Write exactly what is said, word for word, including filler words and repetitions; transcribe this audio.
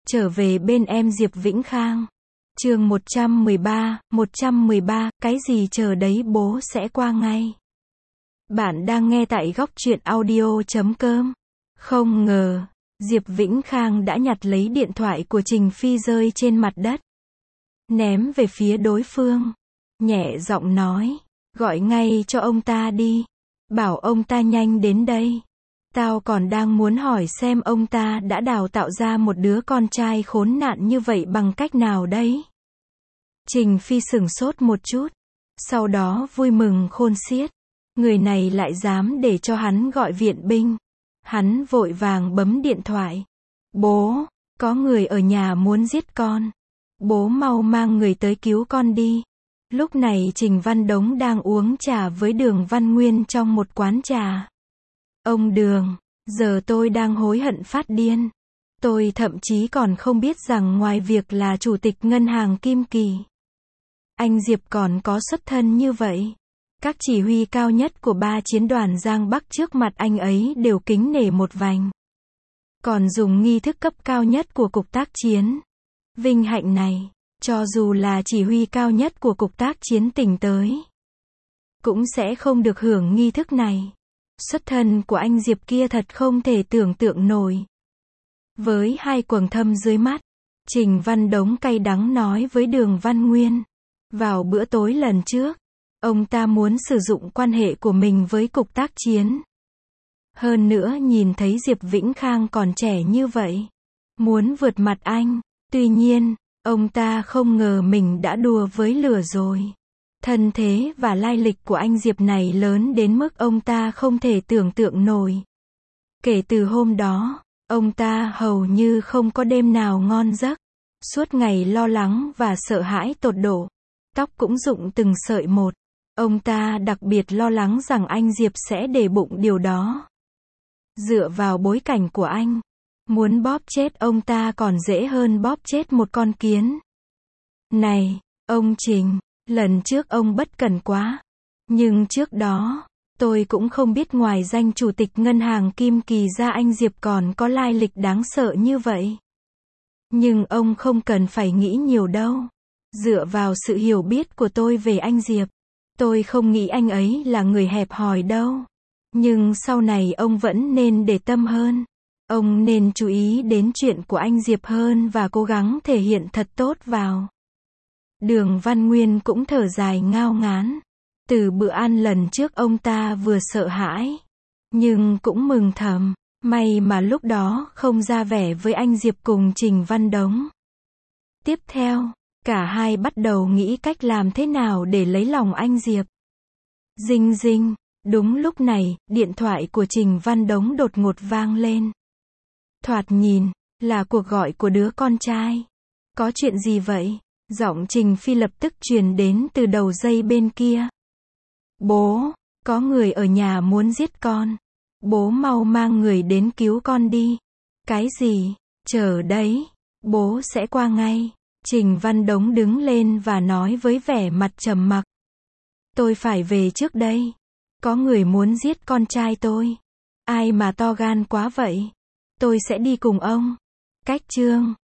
Trở về bên em Diệp Vĩnh Khang. Chương một trăm mười ba, một trăm mười ba, cái gì chờ đấy bố sẽ qua ngay. Bạn đang nghe tại góc truyện audio chấm com. Không ngờ, Diệp Vĩnh Khang đã nhặt lấy điện thoại của Trình Phi rơi trên mặt đất. Ném về phía đối phương. Nhẹ giọng nói, gọi ngay cho ông ta đi. Bảo ông ta nhanh đến đây. Tao còn đang muốn hỏi xem ông ta đã đào tạo ra một đứa con trai khốn nạn như vậy bằng cách nào đấy. Trình Phi sửng sốt một chút. Sau đó vui mừng khôn xiết. Người này lại dám để cho hắn gọi viện binh. Hắn vội vàng bấm điện thoại. Bố, có người ở nhà muốn giết con. Bố mau mang người tới cứu con đi. Lúc này Trình Văn Đống đang uống trà với Đường Văn Nguyên trong một quán trà. Ông Đường, giờ tôi đang hối hận phát điên. Tôi thậm chí còn không biết rằng ngoài việc là chủ tịch ngân hàng Kim Kỳ, anh Diệp còn có xuất thân như vậy. Các chỉ huy cao nhất của ba chiến đoàn Giang Bắc trước mặt anh ấy đều kính nể một vành. Còn dùng nghi thức cấp cao nhất của cục tác chiến. Vinh hạnh này, cho dù là chỉ huy cao nhất của cục tác chiến tỉnh tới, cũng sẽ không được hưởng nghi thức này. Xuất thân của anh Diệp kia thật không thể tưởng tượng nổi. Với hai quầng thâm dưới mắt, Trình Văn Đống cay đắng nói với Đường Văn Nguyên. Vào bữa tối lần trước, ông ta muốn sử dụng quan hệ của mình với cục tác chiến. Hơn nữa nhìn thấy Diệp Vĩnh Khang còn trẻ như vậy, muốn vượt mặt anh. Tuy nhiên, ông ta không ngờ mình đã đùa với lửa rồi. Thân thế và lai lịch của anh Diệp này lớn đến mức ông ta không thể tưởng tượng nổi. Kể từ hôm đó, ông ta hầu như không có đêm nào ngon giấc. Suốt ngày lo lắng và sợ hãi tột độ. Tóc cũng rụng từng sợi một. Ông ta đặc biệt lo lắng rằng anh Diệp sẽ để bụng điều đó. Dựa vào bối cảnh của anh, muốn bóp chết ông ta còn dễ hơn bóp chết một con kiến. Này, ông Trình, lần trước ông bất cẩn quá. Nhưng trước đó, tôi cũng không biết ngoài danh chủ tịch ngân hàng Kim Kỳ ra anh Diệp còn có lai lịch đáng sợ như vậy. Nhưng ông không cần phải nghĩ nhiều đâu. Dựa vào sự hiểu biết của tôi về anh Diệp, tôi không nghĩ anh ấy là người hẹp hòi đâu. Nhưng sau này ông vẫn nên để tâm hơn. Ông nên chú ý đến chuyện của anh Diệp hơn và cố gắng thể hiện thật tốt vào. Đường Văn Nguyên cũng thở dài ngao ngán. Từ bữa ăn lần trước ông ta vừa sợ hãi, nhưng cũng mừng thầm. May mà lúc đó không ra vẻ với anh Diệp cùng Trình Văn Đống. Tiếp theo, cả hai bắt đầu nghĩ cách làm thế nào để lấy lòng anh Diệp. Dinh dinh, đúng lúc này, điện thoại của Trình Văn Đống đột ngột vang lên. Thoạt nhìn, là cuộc gọi của đứa con trai. Có chuyện gì vậy? Giọng Trình Phi lập tức truyền đến từ đầu dây bên kia. Bố, có người ở nhà muốn giết con. Bố mau mang người đến cứu con đi. Cái gì? Chờ đấy, bố sẽ qua ngay. Trình Văn Đống đứng lên và nói với vẻ mặt trầm mặc. Tôi phải về trước đây. Có người muốn giết con trai tôi. Ai mà to gan quá vậy? Tôi sẽ đi cùng ông. Cách chương